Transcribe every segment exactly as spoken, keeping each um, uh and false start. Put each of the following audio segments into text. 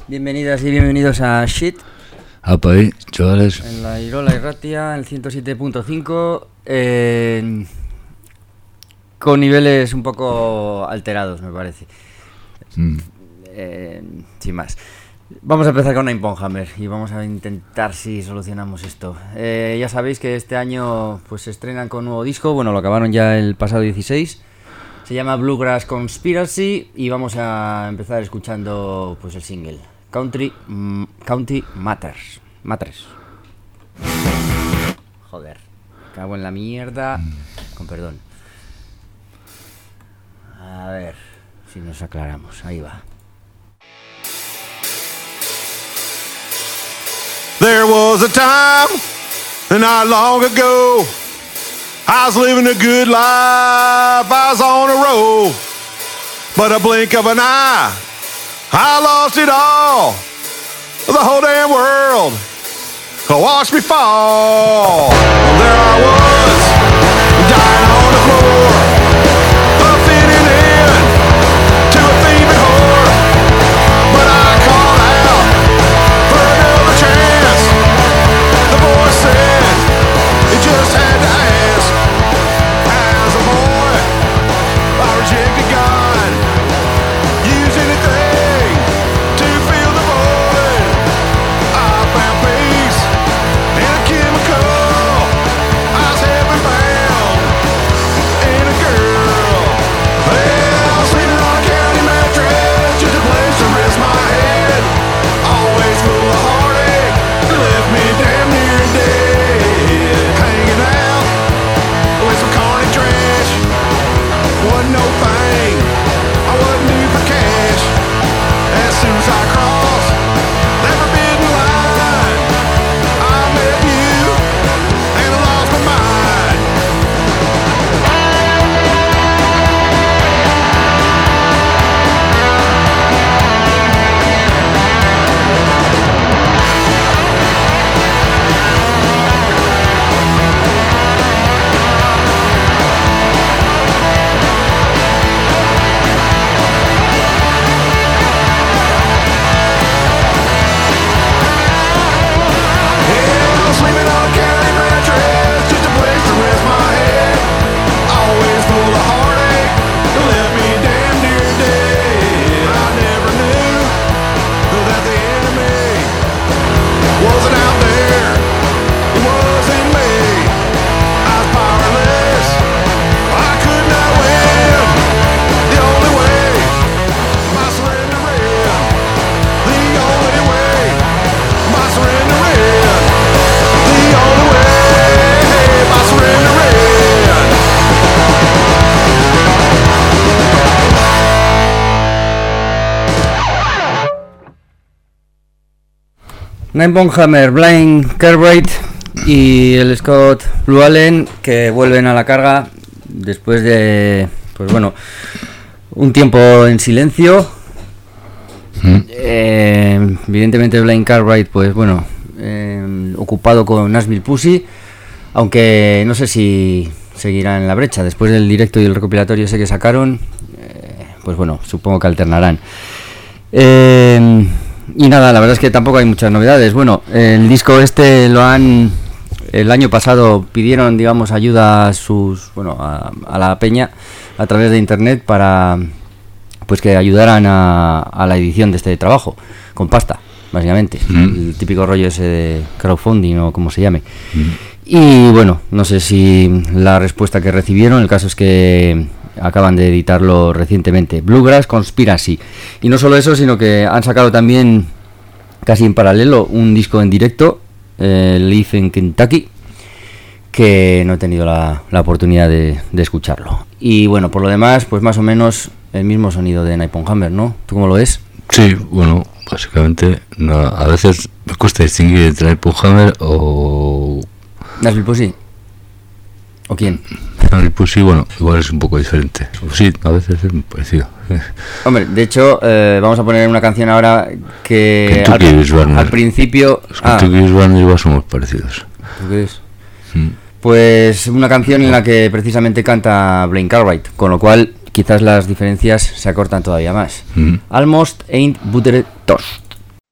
Bienvenidas y bienvenidos a Shit. Apa ahí, chavales. En la Irola Irratia, en el ciento siete punto cinco, eh, con niveles un poco alterados, me parece. Mm. Eh, sin más. Vamos a empezar con Napalm Hammer y vamos a intentar si solucionamos esto. Eh, ya sabéis que este año pues se estrenan con un nuevo disco, bueno, lo acabaron ya el pasado dieciséis. Se llama Bluegrass Conspiracy y vamos a empezar escuchando pues el single Country mm, County Matters. Matters. Joder, cago en la mierda. Con perdón. A ver si nos aclaramos. Ahí va. There was a time, and not long ago, I was living a good life, I was on a roll. But a blink of an eye, I lost it all. The whole damn world watched me fall. There I was, dying on the floor, fitting in to a thieving whore. But I called out for another chance. The voice said, you just had to ask. As a boy, I rejected God. Use anything to fill the void. I found peace in a chemical. I was heaven bound in a girl. Well, sleeping on a county mattress, just a place to rest my head. Always full of heartache, it left me damn near dead. Hanging out with some corny trash, wasn't no thing, I wasn't due for cash. As soon as I crossed that forbidden line, I met you and I lost my mind. Yeah, sleeping on a county mattress, just a place to rest my head. Always full of heartache, it left me damn near dead. I never knew that the enemy wasn't out there, it wasn't me. I was powerless, I could not win. The only way, my surrender in. The only way, my surrender in. The only way, my surrender in. Napalm Hammer, Blaine Cartwright y el Scott Blue Allen, que vuelven a la carga después de, pues bueno, un tiempo en silencio. Mm. Eh, evidentemente Blaine Cartwright, pues bueno, eh, ocupado con Nashville Pussy, aunque no sé si seguirá en la brecha después del directo y el recopilatorio ese que sacaron. Eh, pues bueno, supongo que alternarán. Eh, y nada, la verdad es que tampoco hay muchas novedades. Bueno, el disco este lo han, el año pasado pidieron, digamos, ayuda a sus, bueno, a, a la peña a través de internet para, pues que ayudaran a, a la edición de este trabajo con pasta, básicamente. Mm. El típico rollo ese de crowdfunding o como se llame. Mm. Y bueno, no sé si la respuesta que recibieron, el caso es que acaban de editarlo recientemente, Bluegrass Conspiracy. Y no solo eso, sino que han sacado también, casi en paralelo, un disco en directo, eh, Live in Kentucky, que no he tenido la, la oportunidad de, de escucharlo. Y bueno, por lo demás, pues más o menos el mismo sonido de Napalm Hammer, ¿no? ¿Tú cómo lo ves? Sí, bueno, básicamente no, a veces me cuesta distinguir entre Napalm Hammer o ¿Nashville Pussy? ¿O quién? Nashville Pussy. Bueno, igual es un poco diferente. O sí, a veces es muy parecido. Hombre, de hecho, eh, vamos a poner una canción ahora que Kentucky al, is Warner. al principio... Los Ah, Kentucky is Warner igual son muy parecidos. ¿tú crees? Mm. Pues una canción en la que precisamente canta Blaine Cartwright, con lo cual quizás las diferencias se acortan todavía más. Mm. Almost Ain't Buttered Toast.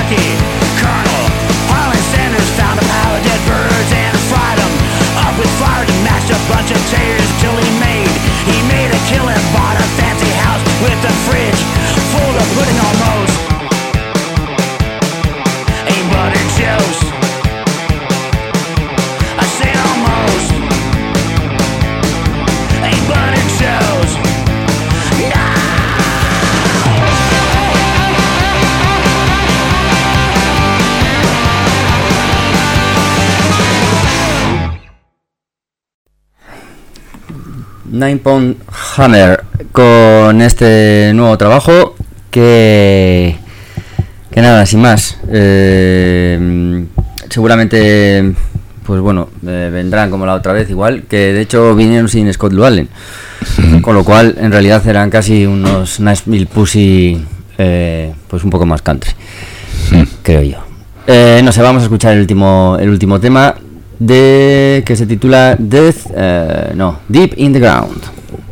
Kentucky. Colonel Harlan Sanders found a pile of dead birds and fried them up with fire to match a bunch of taters till he made. He made a killing, bought a fancy house with a fridge full of pudding almost. Ain't but it shows. I say almost. Ain't but it shows. Nine Pound Hammer con este nuevo trabajo que que nada, sin más, eh, seguramente pues bueno, eh, vendrán como la otra vez, igual que de hecho vinieron sin Scott Llewellyn, mm-hmm. con lo cual en realidad eran casi unos Nashville Pussy eh, pues un poco más country, mm. creo yo. Eh, no sé, vamos a escuchar el último el último tema de que se titula Death, uh, no, Deep in the Ground.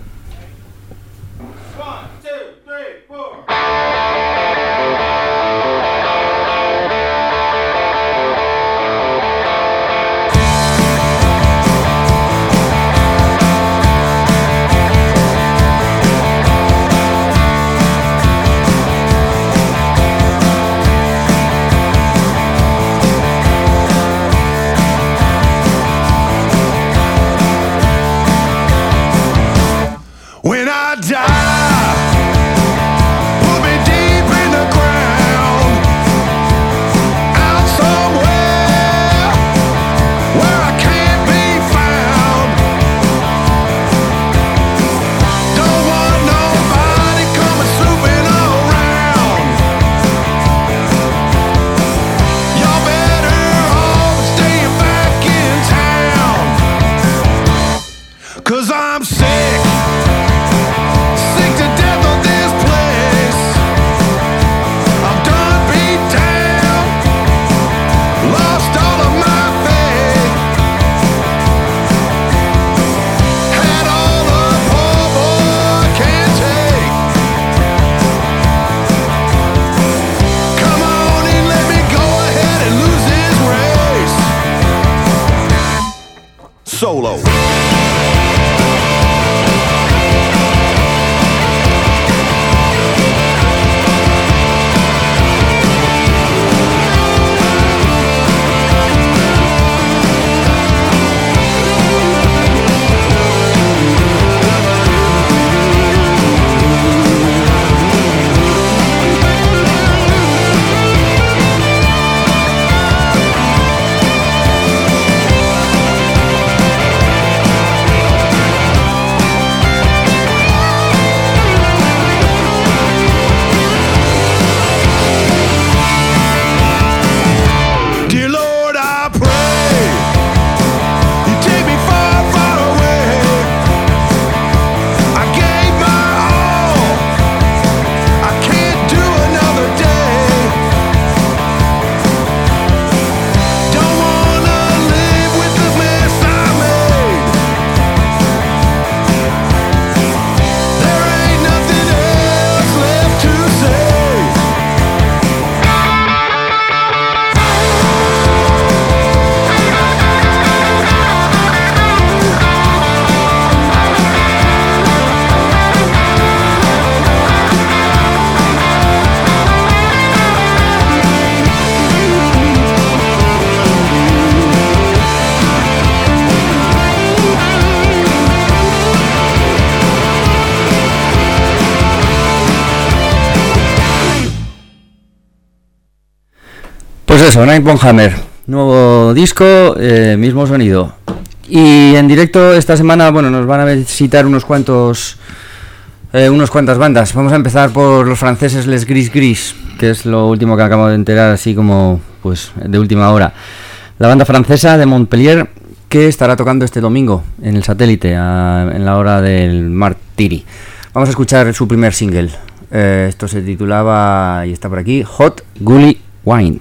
Solo. Pues eso, Nine Pound Hammer, nuevo disco, eh, mismo sonido. Y en directo esta semana, bueno, nos van a visitar unos cuantos, eh, unos cuantas bandas. Vamos a empezar por los franceses Les Gris Gris, que es lo último que acabo de enterar, así como, pues, de última hora. La banda francesa de Montpellier, que estará tocando este domingo en el Satélite, a, en la hora del Martiri. Vamos a escuchar su primer single. Eh, esto se titulaba, y está por aquí, Hot Gully Wind.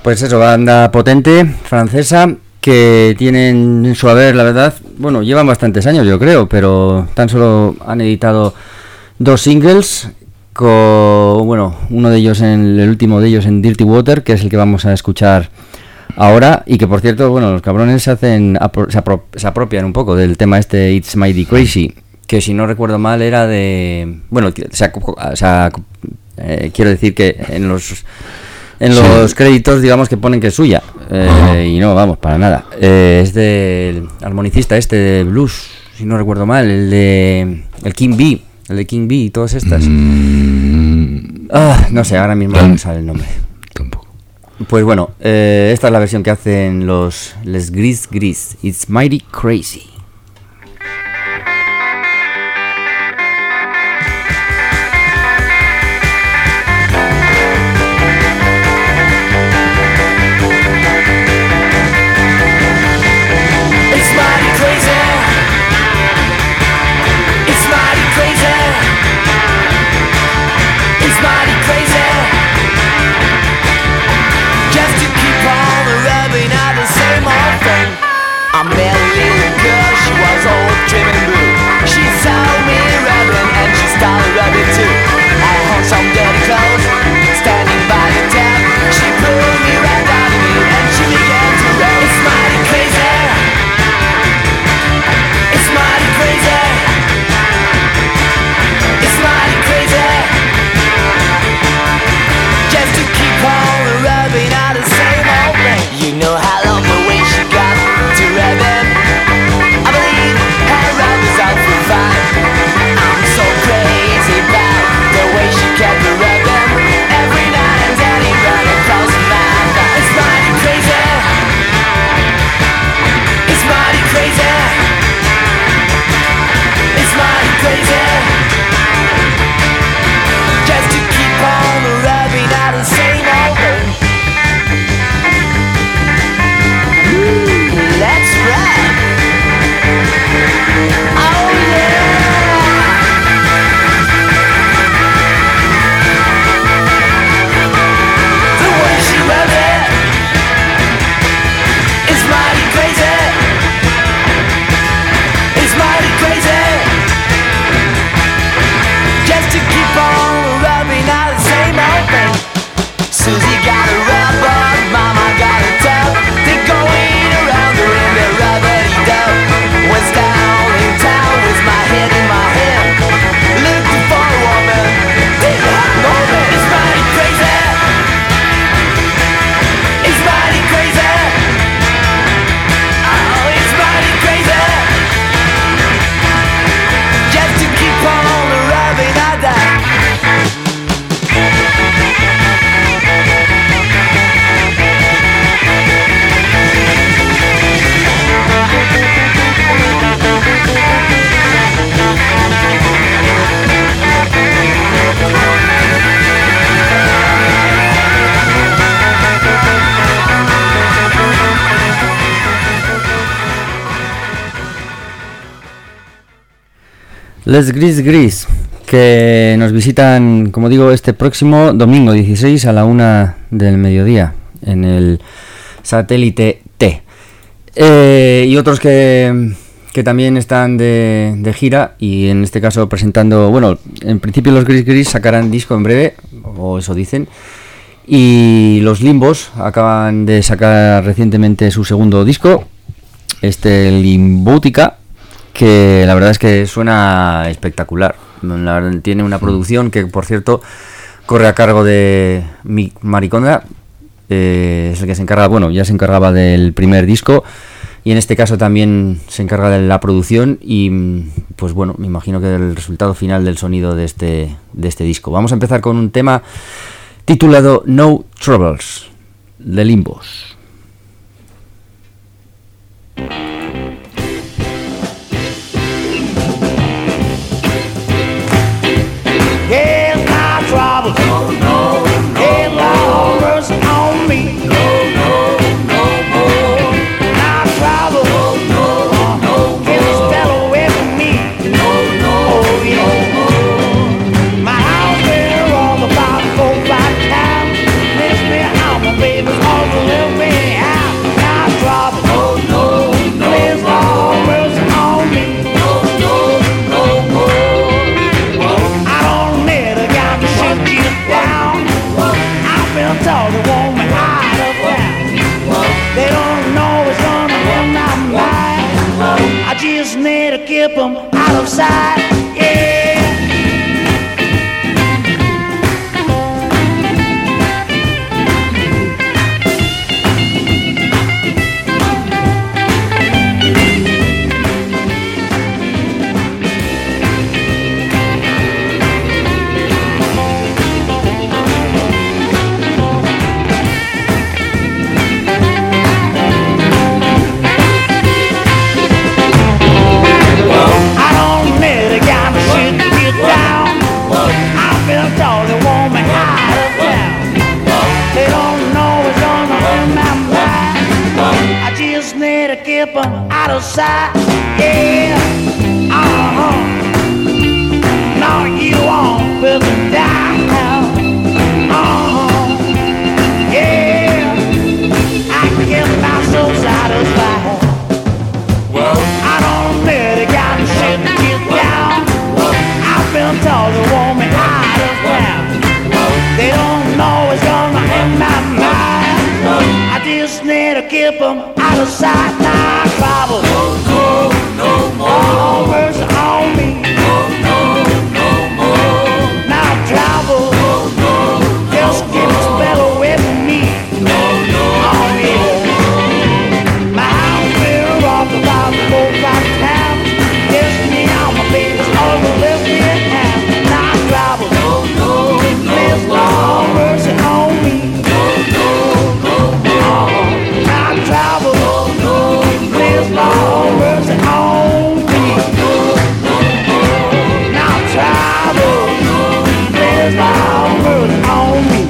Pues eso, banda potente, francesa, que tienen en su haber, la verdad, bueno, llevan bastantes años yo creo, pero tan solo han editado dos singles, con, bueno, uno de ellos, en el último de ellos en Dirty Water, que es el que vamos a escuchar ahora, y que por cierto, bueno, los cabrones se hacen, se, apro- se apropian un poco del tema este It's Mighty Crazy, que si no recuerdo mal era de, bueno, se ha, se ha, eh, quiero decir que en los en los sí. créditos digamos que ponen que es suya, eh, y no, vamos, para nada, eh, es del armonicista este de blues, si no recuerdo mal, el de el King B, el de King B y todas estas. Mm. Ah, no sé, ahora mismo no me sale el nombre. Tampoco. Pues bueno, eh, esta es la versión que hacen los Les Gris Gris, It's Mighty Crazy. I met a little girl, she was old, trim and blue. She saw me rubbing and she started rubbing too. I hung some dirty clothes, standing by the tap. She pulled me right down to me and she began to rub. It's mighty crazy, it's mighty crazy, it's mighty crazy. Just to keep on rubbing out the same old thing. You know how long the way she got to rubbing. I believe her rub is out for fun. I'm so crazy about the way she kept me rubbing. Every night and then it run across my back. It's mighty crazy, it's mighty crazy, it's mighty crazy. Just to keep on rubbing out the same old thing. Let's ride. Oh yeah. The way she rubs it is mighty crazy. It's mighty crazy. Just to keep on rubbing out the same old thing. Susie got a rubber, Mama got a tub. They're going around the ring, they're rubbity-dub. Was down in town with my head in my hand, looking for a woman, didn't have no man. It's mighty crazy, it's mighty crazy. Oh, it's mighty crazy. Just to keep on rubbing out that. Les Gris Gris, que nos visitan, como digo, este próximo domingo dieciséis a la una del mediodía en el satélite T. Eh, y otros que, que también están de, de gira y en este caso presentando, bueno, en principio los Gris Gris sacarán disco en breve, o eso dicen, y los Limbos acaban de sacar recientemente su segundo disco, este Limbótica, que la verdad es que suena espectacular. La verdad, tiene una producción que, por cierto, corre a cargo de Mick Mariconda, eh, es el que se encarga, bueno, ya se encargaba del primer disco y en este caso también se encarga de la producción y, pues bueno, me imagino que del resultado final del sonido de este, de este disco. Vamos a empezar con un tema titulado No Troubles, de Limbos. Trouble. No, no, no, hey, Lord, mercy on me. No, no, no more. Now trouble. No, no, no, get this fellow away from me. No, no, oh, yeah. No more. My house been wrong about four, five times. Miss me how my baby's all the been told the woman out of town. They don't know what's on my mind. I just need to keep them out of sight. Yeah, uh-huh. No, you won't put them down. Uh-huh. Yeah, I can get myself satisfied. I don't really got shit to get down. I've been told the woman out of town. They don't know what's going on in my mind. I just need to keep them out of sight. Now I travel. No, no, no more. All mercy on me. No, no, no more. Now I travel. No, no, no just keep a spell away from me. No, no, oh, yeah. My house will rock about the whole town. Yes, me on my baby's over left me in town. Now I travel. No, no, no there's no mercy on me. No, no, no more. Now I travel. No, no, there's no mercy on me. No, no, no. Now I travel. There's no mercy on me.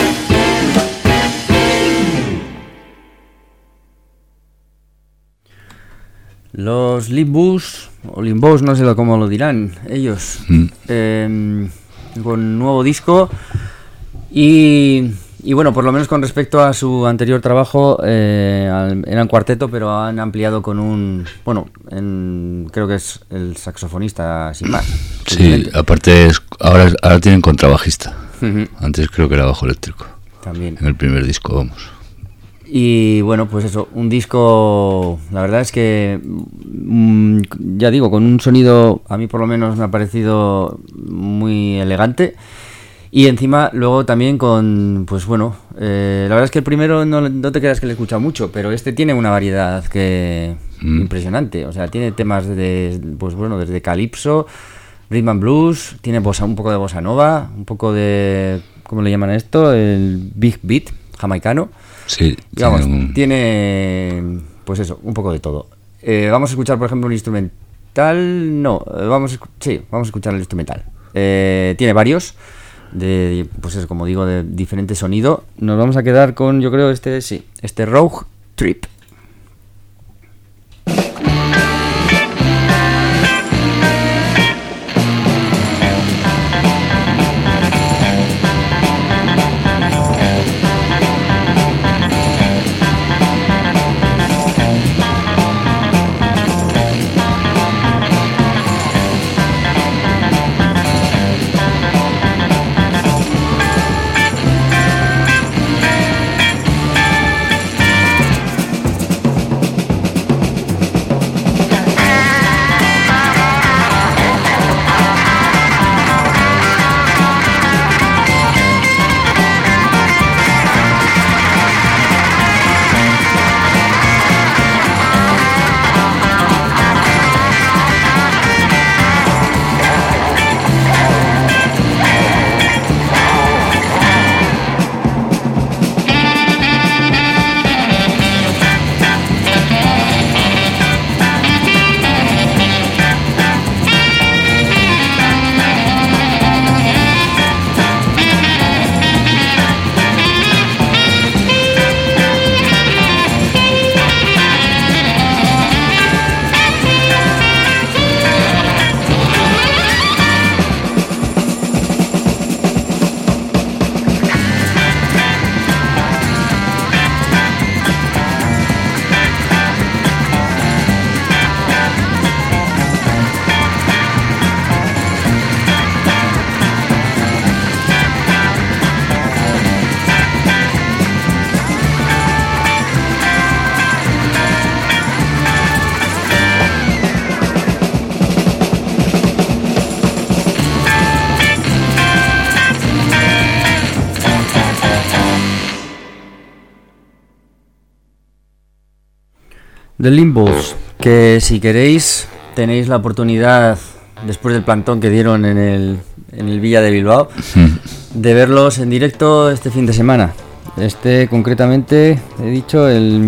Los Limbus, o Limbos, no sé cómo lo dirán ellos, mm. eh, con nuevo disco y, y bueno, por lo menos con respecto a su anterior trabajo, eh, eran cuarteto, pero han ampliado con un, bueno, en, creo que es el saxofonista sin más. Sí, aparte es, ahora, ahora tienen contrabajista, uh-huh. Antes creo que era bajo eléctrico, también. En el primer disco, vamos. Y bueno, pues eso, un disco, la verdad es que, mmm, ya digo, con un sonido, a mí por lo menos me ha parecido muy elegante. Y encima, luego también con, pues bueno, eh, la verdad es que el primero no, no te creas que le he escuchado mucho, pero este tiene una variedad que mm. impresionante. O sea, tiene temas de, pues bueno, desde calipso, rhythm and blues, tiene bossa, un poco de bossa nova, un poco de, ¿cómo le llaman a esto? El big beat jamaicano. Sí, digamos, tiene, un... tiene pues eso, un poco de todo. Eh, vamos a escuchar, por ejemplo, un instrumental. No, eh, vamos a, sí, vamos a escuchar el instrumental. Eh, tiene varios, de, pues eso, como digo, de diferente sonido. Nos vamos a quedar con, yo creo, este, sí, este Rogue Trip. The Limbos, que si queréis tenéis la oportunidad, después del plantón que dieron en el, en el Villa de Bilbao, de verlos en directo este fin de semana. Este concretamente, he dicho,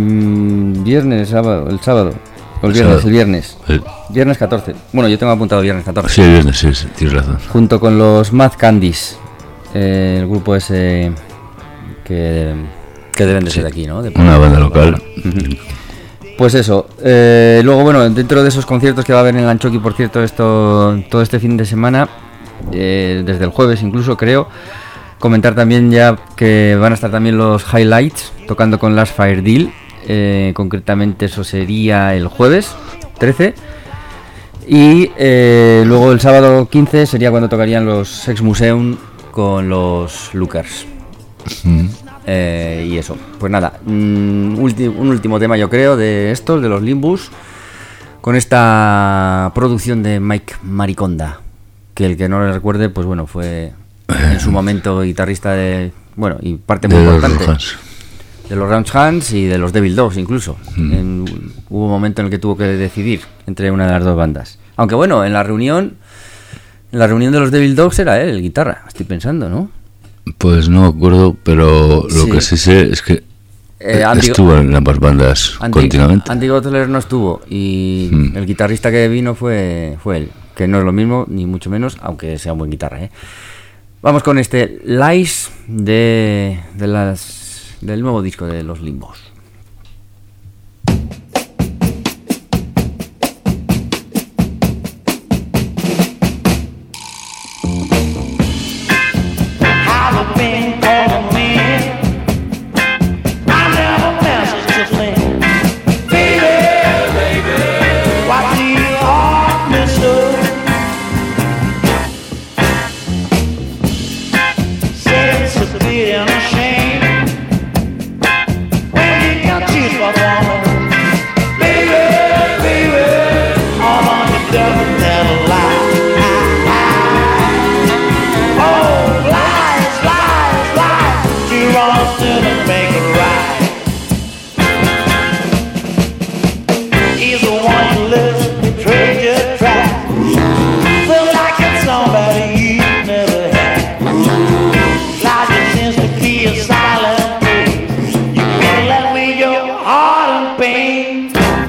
el viernes, sábado, el sábado, o el viernes, el viernes, el... viernes catorce. Bueno, yo tengo apuntado viernes catorce. Sí, el viernes, sí, sí, tienes razón. Junto con los Mad Candies. eh, el grupo ese que, que deben de ser de aquí, ¿no? De una banda local. Pues eso, eh, luego bueno, dentro de esos conciertos que va a haber en Lanchoki, por cierto, esto todo este fin de semana, eh, desde el jueves incluso creo, comentar también ya que van a estar también los Highlights tocando con Last Fire Deal, eh, concretamente eso sería el jueves trece, y eh, luego el sábado quince sería cuando tocarían los Sex Museum con los Lookers. Mm. Eh, y eso, pues nada, un, ulti- un último tema yo creo de estos, de los Limbus, con esta producción de Mike Mariconda, que el que no le recuerde, pues bueno, fue en su momento guitarrista de, bueno, y parte muy De los importante Rojas. de los Round Hands y de los Devil Dogs incluso. Mm. En- hubo un momento en el que tuvo que decidir entre una de las dos bandas, aunque bueno, en la reunión en la reunión de los Devil Dogs era él el guitarra, estoy pensando, ¿no? Pues no me acuerdo, pero lo Sí. que sí sé es que Eh, Andy- estuvo en ambas bandas Andy, continuamente. Andy Gotler no estuvo y Mm. el guitarrista que vino fue, fue él, que no es lo mismo, ni mucho menos, aunque sea un buen guitarra, ¿eh? Vamos con este Lies de, de las, del nuevo disco de los Limbos. Halloween calling me. I never message to think. Baby, baby, why do you haunt me so? Say it's a pity and a shame when you can choose for one. Baby, baby, all on your devil tell a lie. Oh, lies, lies, lies. You want to make it right. He's the one who lives betrayed your tracks. Feel like it's somebody you never had. Lies that seems to be a silent place. You can't let me your heart and pain.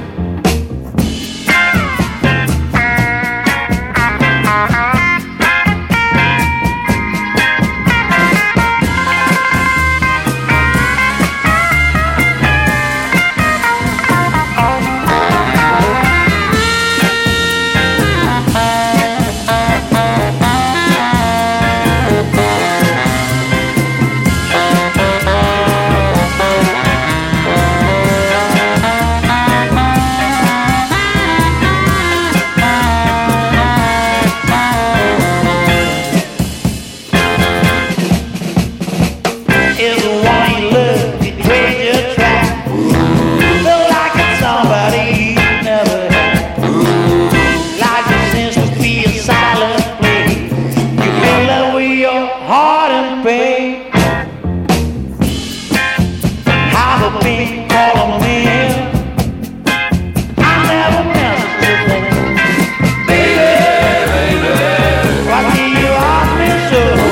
Is the one you love betrayed your tracks. Feel like it's somebody you never had. Life just seems to be a silent place. You feel that with your heart and pain. How the pain calling me. I never messed with them. Baby, baby, why do you haunt me so?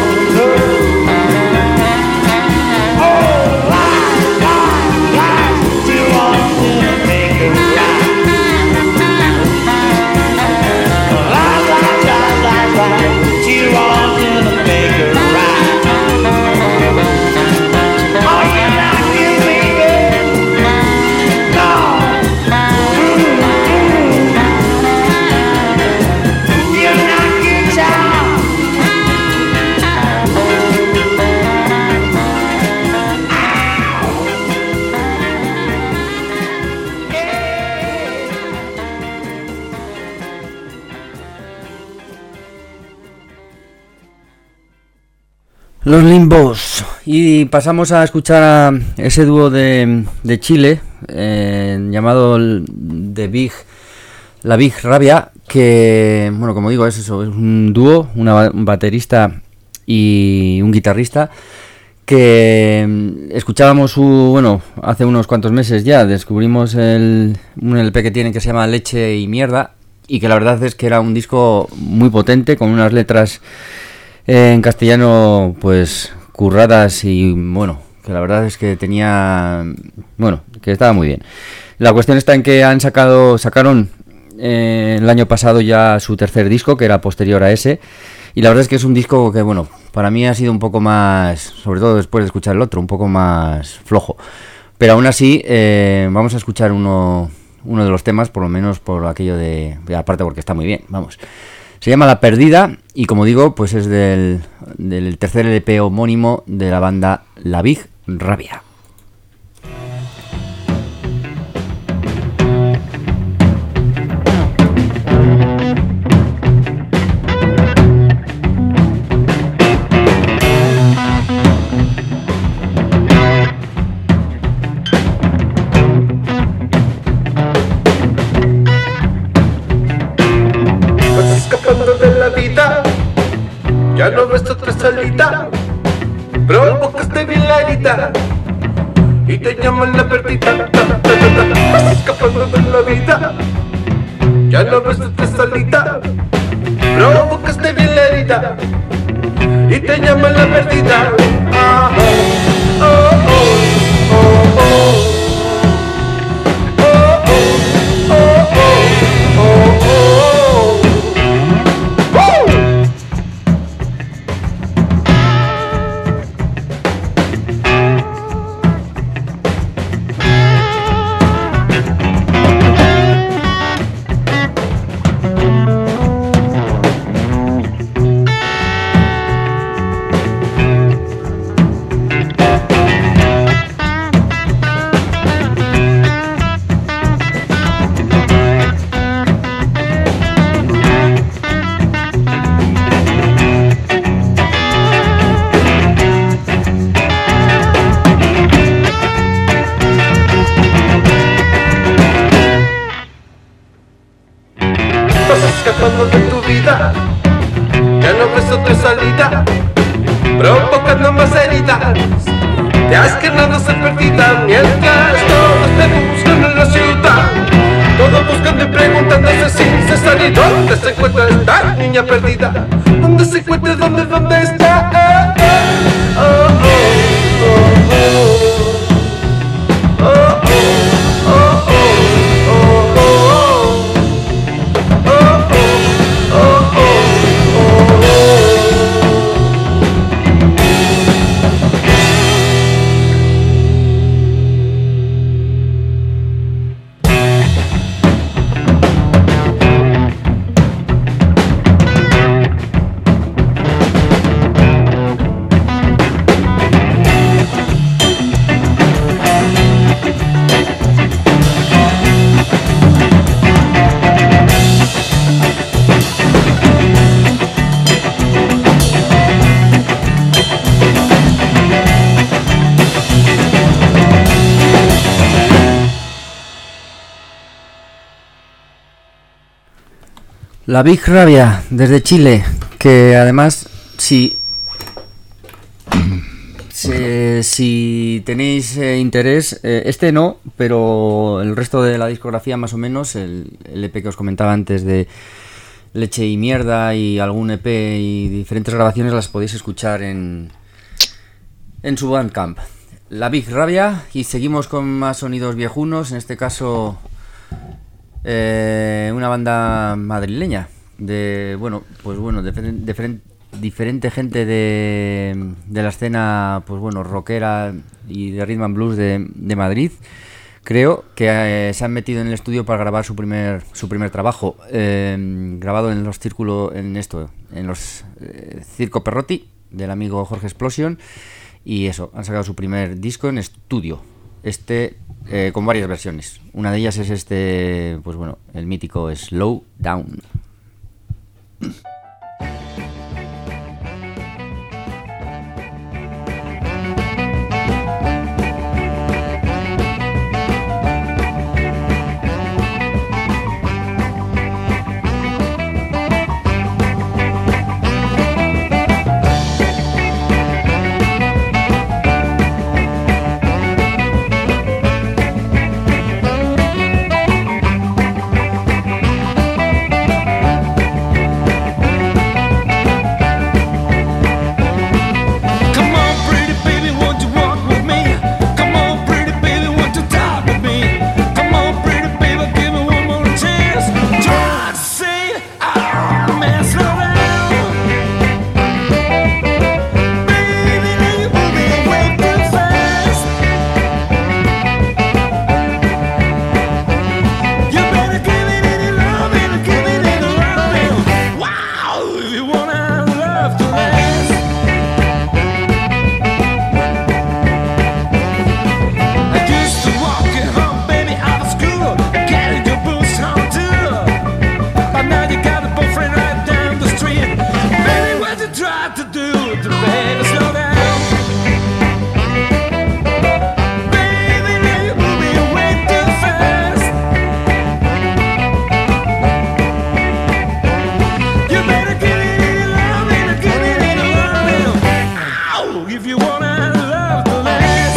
Oh, lies, lies, lies. You want to make it right. Lies, lies, lies, lies, lies. You want to make it right. Oh, you're not you, baby. No. You're not you, child. Los Limbos. Y pasamos a escuchar a ese dúo de, de Chile, eh, llamado el- The Big, La Big Rabia, que, bueno, como digo, es eso, es un dúo, una ba- un baterista y un guitarrista, que mm, escuchábamos su, bueno, hace unos cuantos meses ya, descubrimos el, un L P que tienen que se llama Leche y Mierda, y que la verdad es que era un disco muy potente, con unas letras en castellano pues curradas y bueno, que la verdad es que tenía, bueno, que estaba muy bien. La cuestión está en que han sacado, sacaron eh, el año pasado ya su tercer disco, que era posterior a ese, y la verdad es que es un disco que bueno, para mí ha sido un poco más, sobre todo después de escuchar el otro, un poco más flojo. Pero aún así, eh, vamos a escuchar uno, uno de los temas, por lo menos por aquello de, aparte porque está muy bien, vamos. Se llama La Perdida y como digo, pues es del, del tercer L P homónimo de la banda La Big Rabia. Ya no ves otra salida, provocaste bien la herida y te llaman la perdida. Vas escapando de la vida, ya no ves otra salida, provocaste bien la herida y te llaman la perdida. Ah, oh, oh, oh, oh, oh. Escapando de tu vida, ya no ves otra salida, provocando más heridas, te has quedado ser perdida, mientras todos te buscan en la ciudad, todos buscando y preguntándose sin cesar, y dónde se encuentra esta niña perdida, dónde se encuentra, dónde, dónde está. Ah, ah, oh, oh, oh, oh. La Big Rabia, desde Chile, que además, si, si, si tenéis eh, interés, eh, este no, pero el resto de la discografía más o menos, el, el E P que os comentaba antes de Leche y Mierda y algún E P y diferentes grabaciones las podéis escuchar en, en su Bandcamp. La Big Rabia, y seguimos con más sonidos viejunos, en este caso... Eh, una banda madrileña de, bueno, pues bueno, de, de, de diferente gente de, de la escena, pues bueno, rockera y de rhythm and blues de, de Madrid. Creo que eh, se han metido en el estudio para grabar su primer su primer trabajo, eh, grabado en los círculos, en esto, en los eh, Circo Perrotti del amigo Jorge Explosion, y eso, han sacado su primer disco en estudio. Este eh, con varias versiones. Una de ellas es este, pues bueno, el mítico Slow Down. Oh, if you wanna love to last.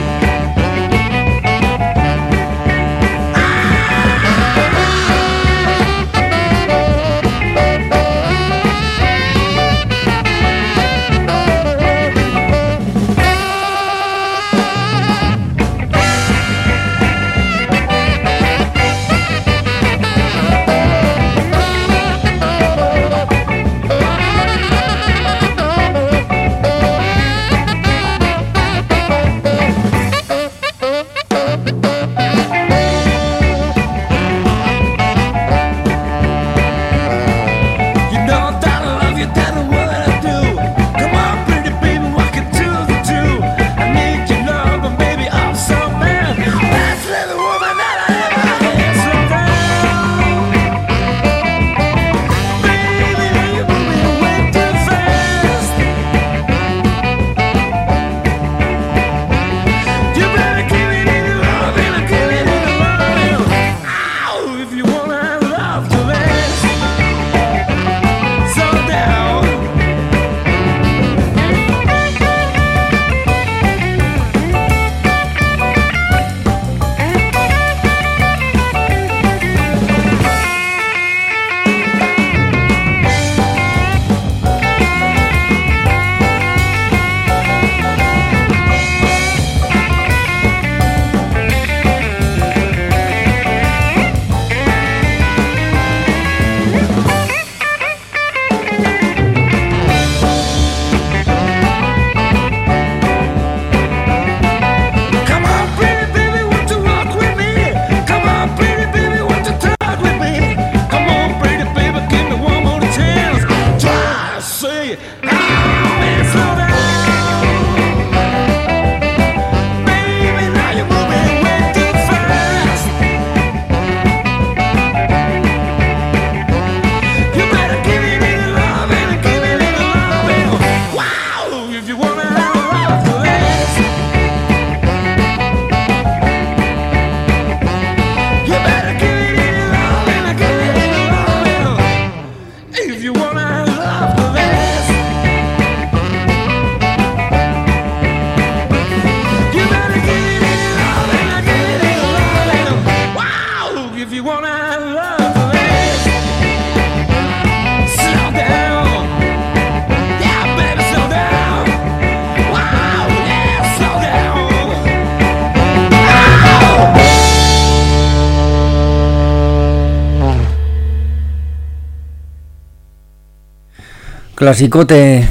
Clasicote,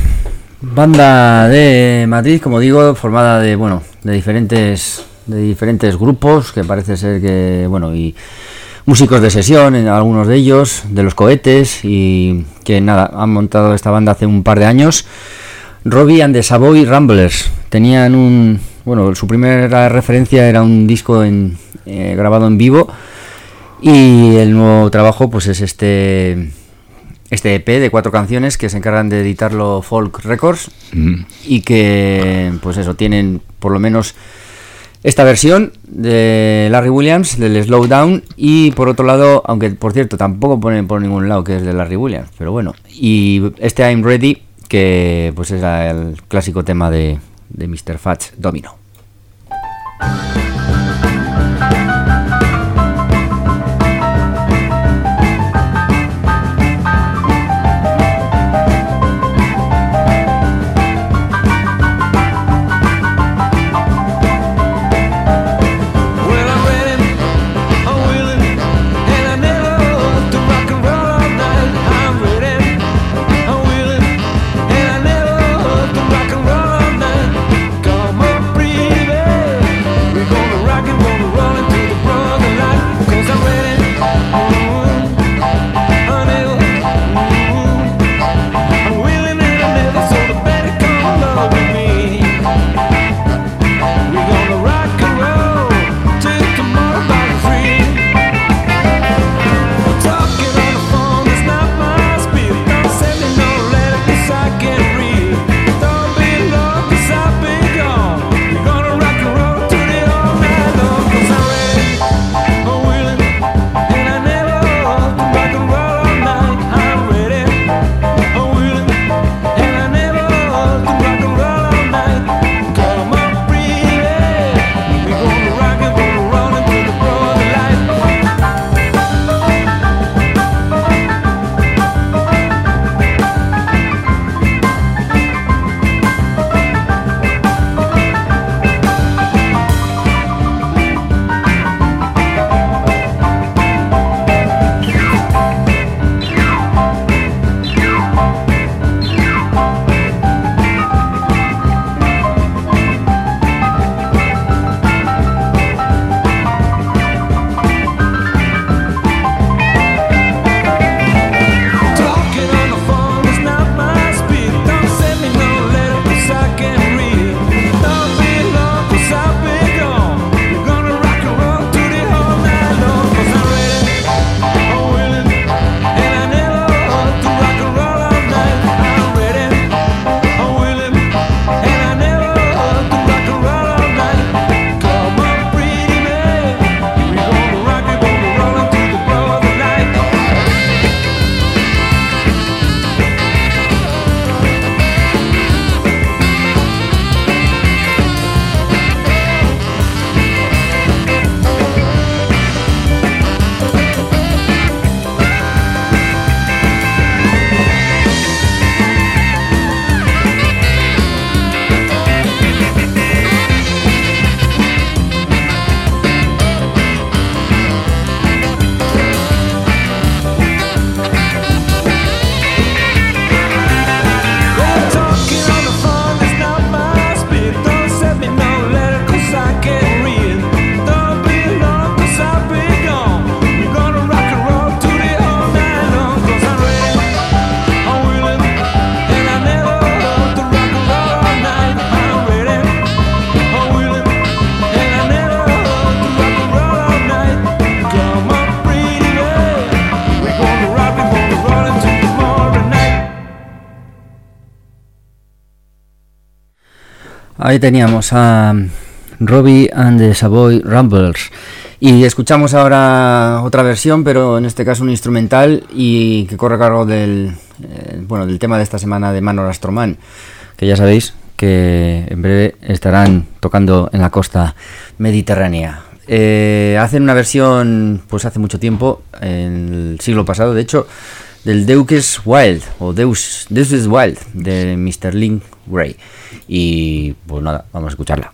banda de Madrid, como digo, formada de bueno de diferentes de diferentes grupos, que parece ser que bueno y músicos de sesión, en algunos de ellos, de Los Cohetes, y que nada, han montado esta banda hace un par de años. Robbie and the Savoy Ramblers tenían un bueno su primera referencia era un disco en eh, grabado en vivo, y el nuevo trabajo pues es este Este E P de cuatro canciones que se encargan de editarlo Folk Records, mm. y que, pues eso, tienen por lo menos esta versión de Larry Williams, del Slow Down, y por otro lado, aunque por cierto tampoco ponen por ningún lado que es de Larry Williams, pero bueno, y este I'm Ready, que pues es el clásico tema de, de mister Fats Domino. Rock and roll, rolling through Ahí teníamos a Robbie and the Savoy Ramblers. Y escuchamos ahora otra versión, pero en este caso un instrumental y que corre a cargo del, eh, bueno, del tema de esta semana de Manor Astroman, que ya sabéis que en breve estarán tocando en la costa mediterránea. Eh, hacen una versión, pues hace mucho tiempo, en el siglo pasado, de hecho, del Deus is Wild, o Deus, Deus is Wild, de mister Link Wray. Y pues nada, vamos a escucharla.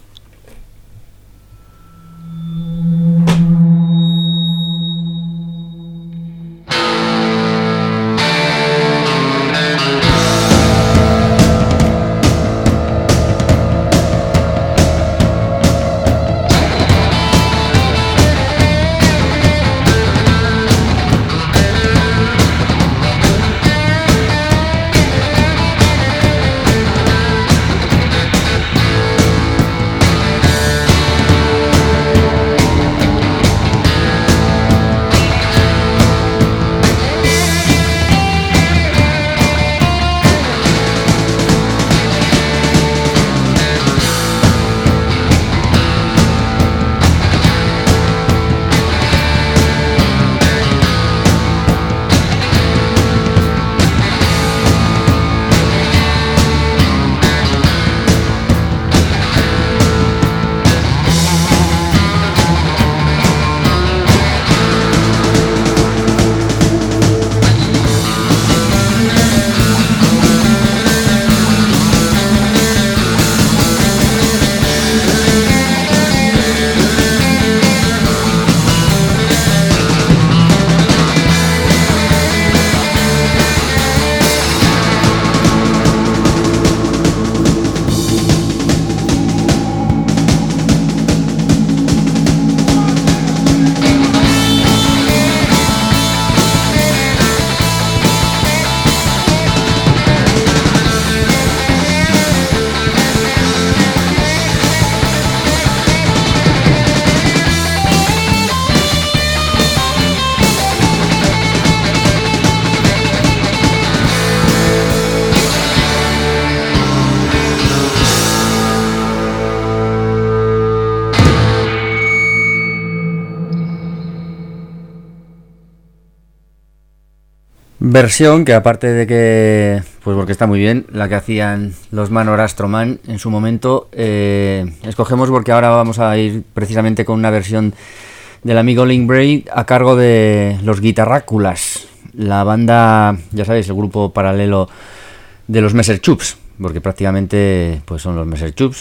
Versión que, aparte de que, pues porque está muy bien, la que hacían los Manor Astroman en su momento, eh, escogemos porque ahora vamos a ir precisamente con una versión del amigo Link Wray a cargo de los Guitarráculas, la banda, ya sabéis, el grupo paralelo de los Messer Chups, porque prácticamente pues son los Messer Chups,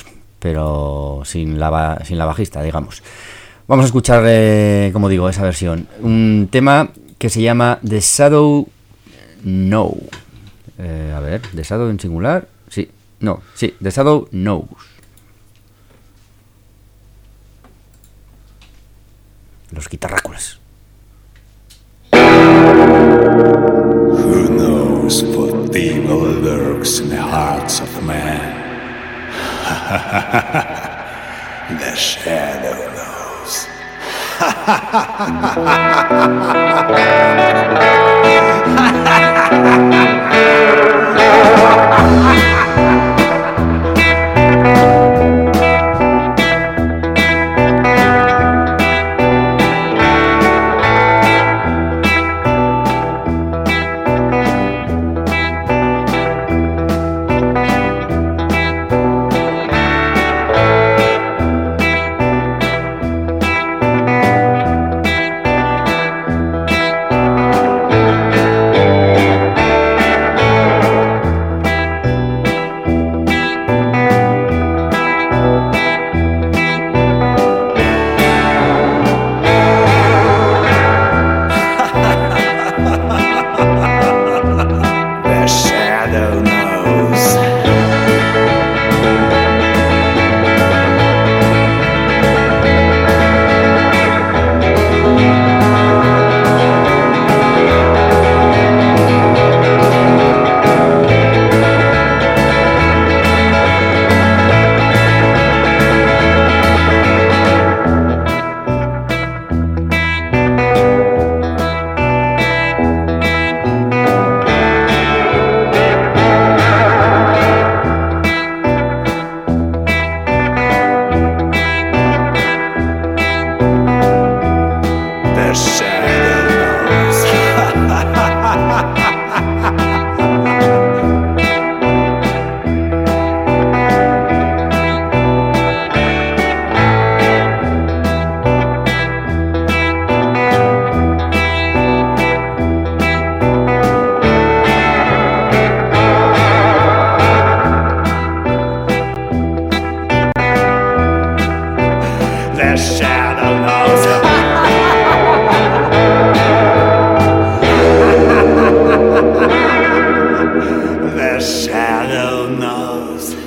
pero sin la, sin la bajista, digamos. Vamos a escuchar, eh, como digo, esa versión, un tema que se llama The Shadow No. Eh, a ver, The Shadow en singular. Sí, no, sí, The Shadow Knows. Los Guitarráculas. Who knows what evil lurks in the hearts of man? The Shadow knows. The shadow knows. The shadow knows.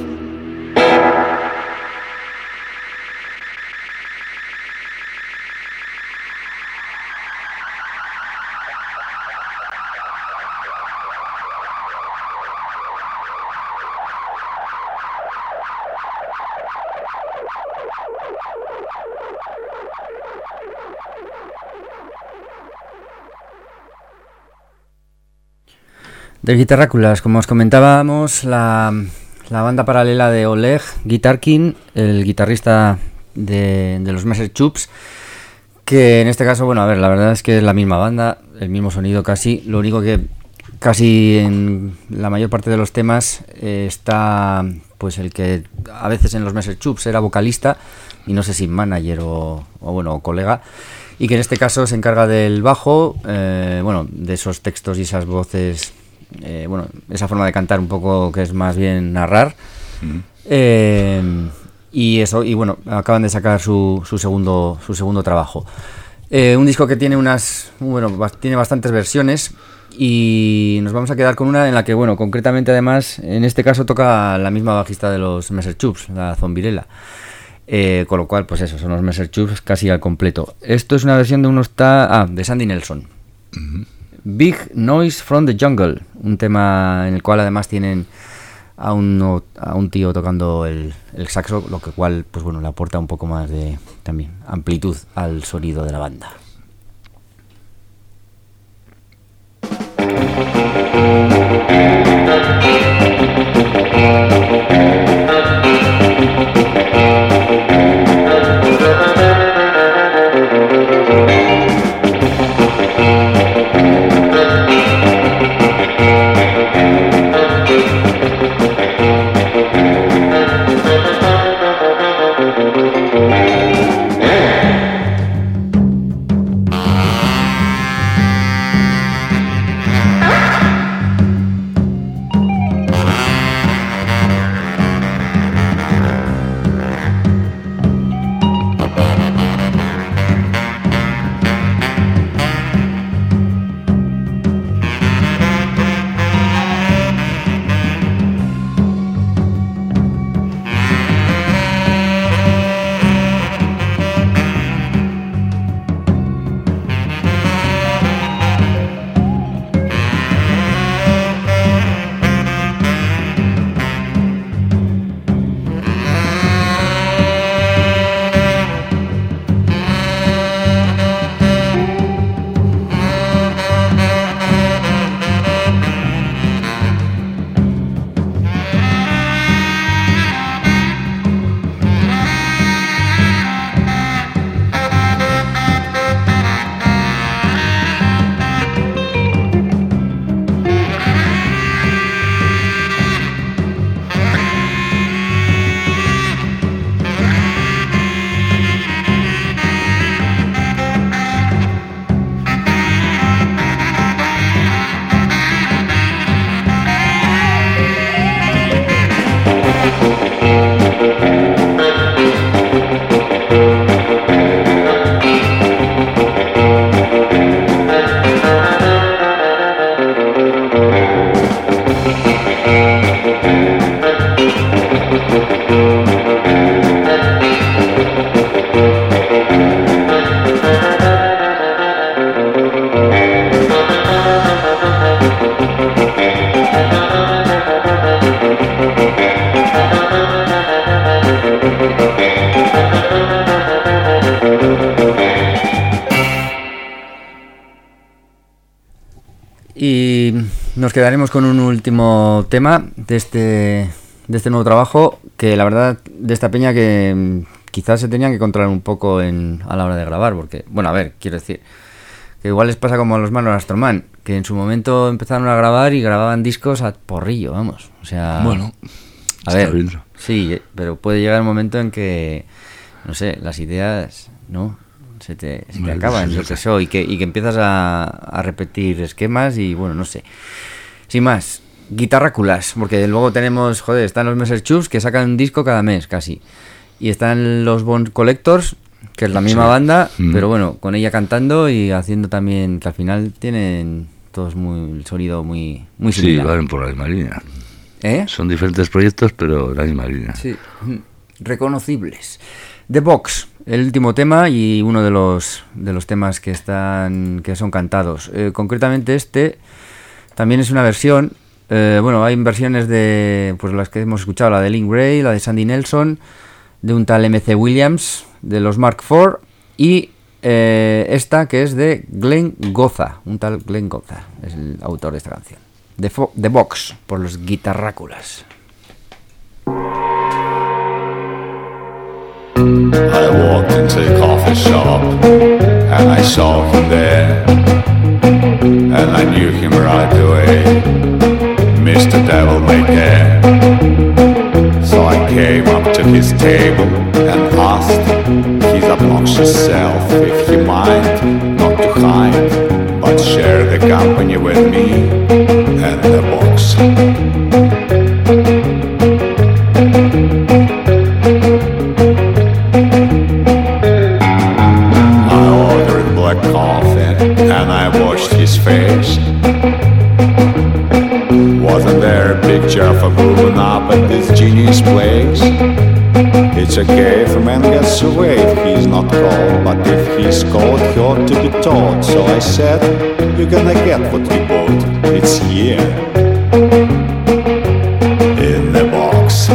De Guitarráculas, como os comentábamos, la, la banda paralela de Oleg Guitarkin, el guitarrista de, de los Messer Chups, que en este caso, bueno, a ver, la verdad es que es la misma banda, el mismo sonido casi, lo único que casi en la mayor parte de los temas eh, está pues el que a veces en los Messer Chups era vocalista y no sé si manager o, o bueno, o colega, y que en este caso se encarga del bajo, eh, bueno, de esos textos y esas voces. Eh, bueno, esa forma de cantar un poco que es más bien narrar. Mm. eh, y eso, y bueno, acaban de sacar su, su segundo su segundo trabajo, eh, un disco que tiene unas bueno tiene bastantes versiones y nos vamos a quedar con una en la que, bueno, concretamente además en este caso toca la misma bajista de los Messer Chups, la Zombirella, eh, con lo cual pues eso, son los Messer Chups casi al completo. Esto es una versión de unos ta- ah, de Sandy Nelson. Mm-hmm. Big Noise from the Jungle, un tema en el cual además tienen a un, a un tío tocando el, el saxo, lo que cual pues bueno, le aporta un poco más de también amplitud al sonido de la banda. Y nos quedaremos con un último tema de este, de este nuevo trabajo, que la verdad, de esta peña que quizás se tenían que controlar un poco en, a la hora de grabar, porque, bueno, a ver, quiero decir, que igual les pasa como a los manos Astroman, que en su momento empezaron a grabar y grababan discos a porrillo, vamos, o sea... Bueno, a ver, bien. Sí, pero puede llegar un momento en que, no sé, las ideas, ¿no?, se te, se te bueno, acaban, yo que sé, y que, y que empiezas a, a repetir esquemas y bueno, no sé. Sin más, Guitarráculas, porque luego tenemos, joder, están los Messer Chups que sacan un disco cada mes casi, y están los Bone Collectors que es la misma Sí. banda, Mm. pero bueno, con ella cantando y haciendo también, que al final tienen todos muy, el sonido muy, muy Sí, similar. van por la misma línea. ¿Eh? Son diferentes proyectos, pero la misma línea. Sí, mm, reconocibles. The Box, el último tema y uno de los de los temas que están que son cantados. Eh, concretamente este también es una versión. Eh, bueno, hay versiones de pues las que hemos escuchado, la de Link Wray, la de Sandy Nelson, de un tal M C Williams, de los Mark cuatro y eh, esta que es de Glenn Goza, un tal Glenn Goza, es el autor de esta canción. The, Fo- The Box, por los Guitarráculas. I walked into a coffee shop and I saw him there, and I knew him right away, Mister Devil May Care. So I came up to his table and asked his obnoxious self if he mind not to hide, but share the company with me and the box. Black coffee and I watched his face. Wasn't there a picture of a moving up at this genius place? It's okay if a man gets away if he's not called, but if he's called he ought to be taught. So I said, you're gonna get what you bought. It's here in the box.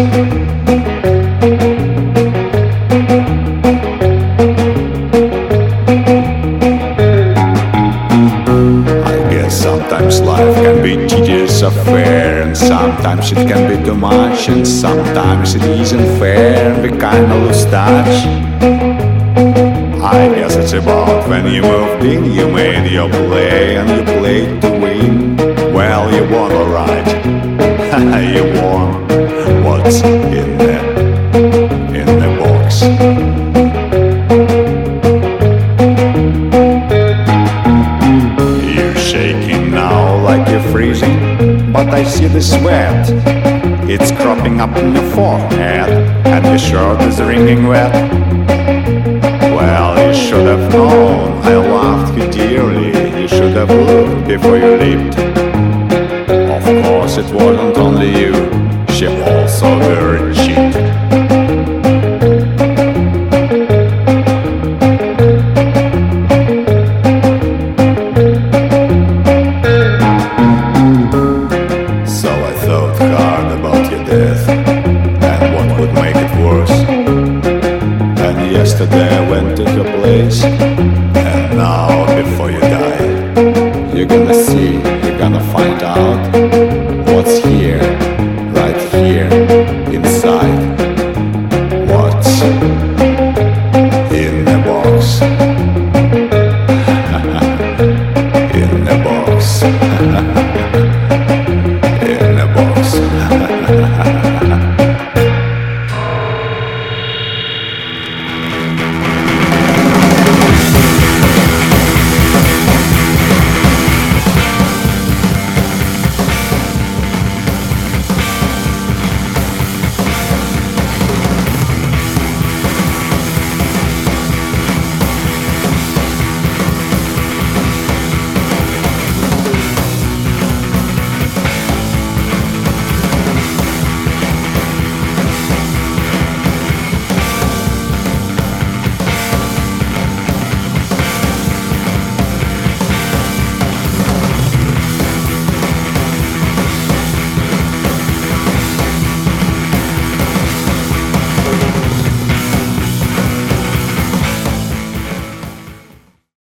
Sometimes life can be tedious affair, and sometimes it can be too much, and sometimes it isn't fair, we kinda lose touch. I guess it's about when you moved in, you made your play, and you played to win. Well, you won alright, you won. What's in the, in the box? Like you're freezing, but I see the sweat. It's cropping up in your forehead, and your shirt is wringing wet. Well, you should have known I loved you dearly. You should have looked before you leaped. Of course, it wasn't only you. She also very